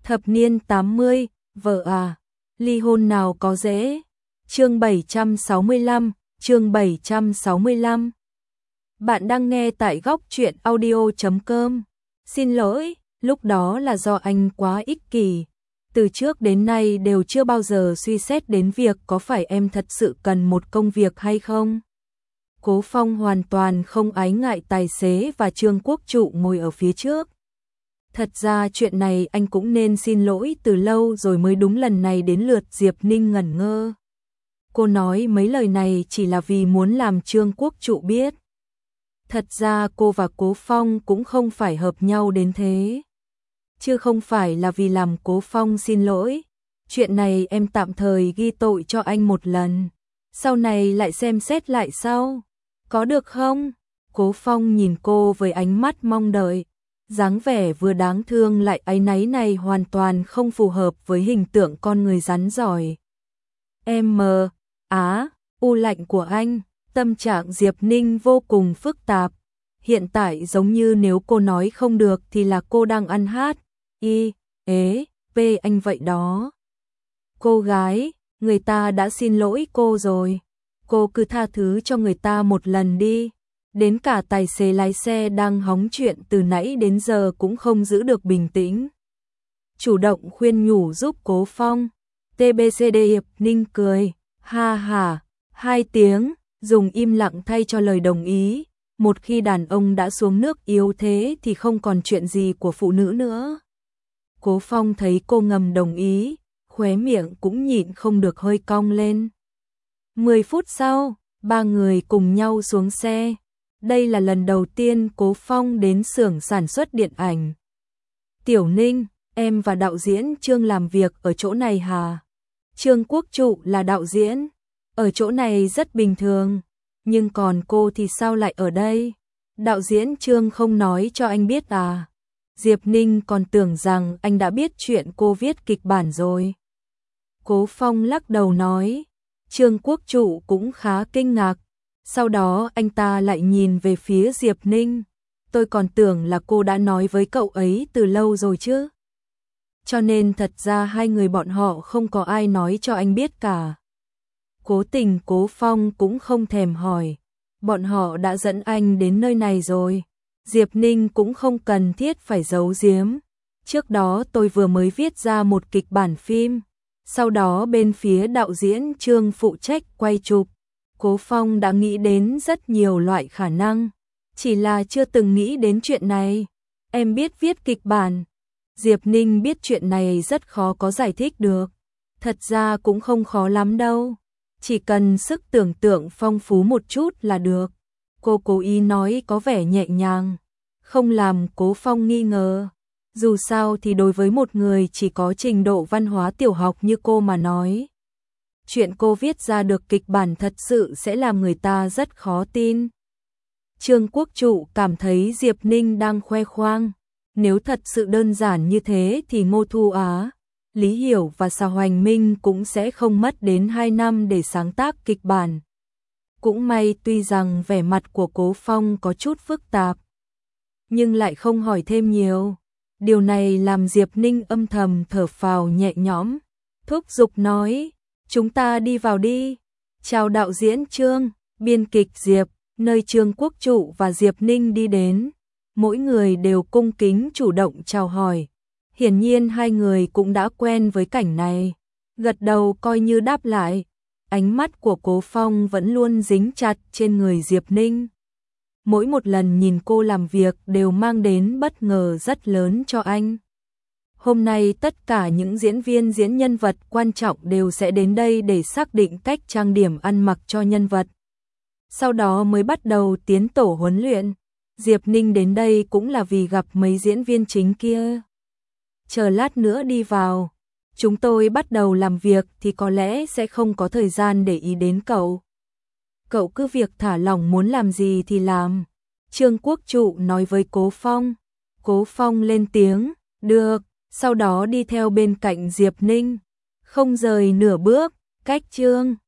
Thập niên 80, vợ à, ly hôn nào có dễ. Chương 765, chương 765. Bạn đang nghe tại góc truyện audio.com. Xin lỗi, lúc đó là do anh quá ích kỷ. Từ trước đến nay đều chưa bao giờ suy xét đến việc có phải em thật sự cần một công việc hay không. Cố Phong hoàn toàn không ái ngại tài xế và Trương Quốc Trụ ngồi ở phía trước. Thật ra chuyện này anh cũng nên xin lỗi từ lâu rồi mới đúng, lần này đến lượt Diệp Ninh ngẩn ngơ. Cô nói mấy lời này chỉ là vì muốn làm Trương Quốc Trụ biết. Thật ra cô và Cố Phong cũng không phải hợp nhau đến thế. Chứ không phải là vì làm Cố Phong xin lỗi. Chuyện này em tạm thời ghi tội cho anh một lần. Sau này lại xem xét lại sau. Có được không? Cố Phong nhìn cô với ánh mắt mong đợi. Dáng vẻ vừa đáng thương lại áy náy này hoàn toàn không phù hợp với hình tượng con người rắn giỏi. U lạnh của anh, tâm trạng Diệp Ninh vô cùng phức tạp. Hiện tại giống như nếu cô nói không được thì là cô đang ăn hát, anh vậy đó. Cô gái, người ta đã xin lỗi cô rồi. Cô cứ tha thứ cho người ta một lần đi. Đến cả tài xế lái xe đang hóng chuyện từ nãy đến giờ cũng không giữ được bình tĩnh. Chủ động khuyên nhủ giúp Cố Phong. TBCD Diệp Ninh cười, ha ha, 2 tiếng, dùng im lặng thay cho lời đồng ý. Một khi đàn ông đã xuống nước yếu thế thì không còn chuyện gì của phụ nữ nữa. Cố Phong thấy cô ngầm đồng ý, khóe miệng cũng nhịn không được hơi cong lên. 10 phút sau, 3 người cùng nhau xuống xe. Đây là lần đầu tiên Cố Phong đến xưởng sản xuất điện ảnh. Tiểu Ninh, em và đạo diễn Trương làm việc ở chỗ này hả? Trương Quốc Trụ là đạo diễn. Ở chỗ này rất bình thường. Nhưng còn cô thì sao lại ở đây? Đạo diễn Trương không nói cho anh biết à? Diệp Ninh còn tưởng rằng anh đã biết chuyện cô viết kịch bản rồi. Cố Phong lắc đầu nói. Trương Quốc Trụ cũng khá kinh ngạc. Sau đó anh ta lại nhìn về phía Diệp Ninh. Tôi còn tưởng là cô đã nói với cậu ấy từ lâu rồi chứ. Cho nên thật ra hai người bọn họ không có ai nói cho anh biết cả. Cố Tình Cố Phong cũng không thèm hỏi. Bọn họ đã dẫn anh đến nơi này rồi. Diệp Ninh cũng không cần thiết phải giấu giếm. Trước đó tôi vừa mới viết ra một kịch bản phim. Sau đó bên phía đạo diễn Trương phụ trách quay chụp. Cố Phong đã nghĩ đến rất nhiều loại khả năng. Chỉ là chưa từng nghĩ đến chuyện này. Em biết viết kịch bản. Diệp Ninh biết chuyện này rất khó có giải thích được. Thật ra cũng không khó lắm đâu. Chỉ cần sức tưởng tượng phong phú một chút là được. Cô cố ý nói có vẻ nhẹ nhàng. Không làm Cố Phong nghi ngờ. Dù sao thì đối với một người chỉ có trình độ văn hóa tiểu học như cô mà nói. Chuyện cô viết ra được kịch bản thật sự sẽ làm người ta rất khó tin. Trương Quốc Trụ cảm thấy Diệp Ninh đang khoe khoang. Nếu thật sự đơn giản như thế thì Ngô Thu Á, Lý Hiểu và Sào Hoành Minh cũng sẽ không mất đến 2 năm để sáng tác kịch bản. Cũng may tuy rằng vẻ mặt của Cố Phong có chút phức tạp, nhưng lại không hỏi thêm nhiều. Điều này làm Diệp Ninh âm thầm thở phào nhẹ nhõm, thúc giục nói, chúng ta đi vào đi. Chào đạo diễn Trương, biên kịch Diệp, nơi Trương Quốc Trụ và Diệp Ninh đi đến. Mỗi người đều cung kính chủ động chào hỏi. Hiển nhiên hai người cũng đã quen với cảnh này. Gật đầu coi như đáp lại. Ánh mắt của Cố Phong vẫn luôn dính chặt trên người Diệp Ninh. Mỗi một lần nhìn cô làm việc đều mang đến bất ngờ rất lớn cho anh. Hôm nay tất cả những diễn viên diễn nhân vật quan trọng đều sẽ đến đây để xác định cách trang điểm ăn mặc cho nhân vật. Sau đó mới bắt đầu tiến tổ huấn luyện. Diệp Ninh đến đây cũng là vì gặp mấy diễn viên chính kia. Chờ lát nữa đi vào. Chúng tôi bắt đầu làm việc thì có lẽ sẽ không có thời gian để ý đến cậu. Cậu cứ việc thả lỏng, muốn làm gì thì làm. Trương Quốc Trụ nói với Cố Phong. Cố Phong lên tiếng, được, sau đó đi theo bên cạnh Diệp Ninh. Không rời nửa bước, cách Trương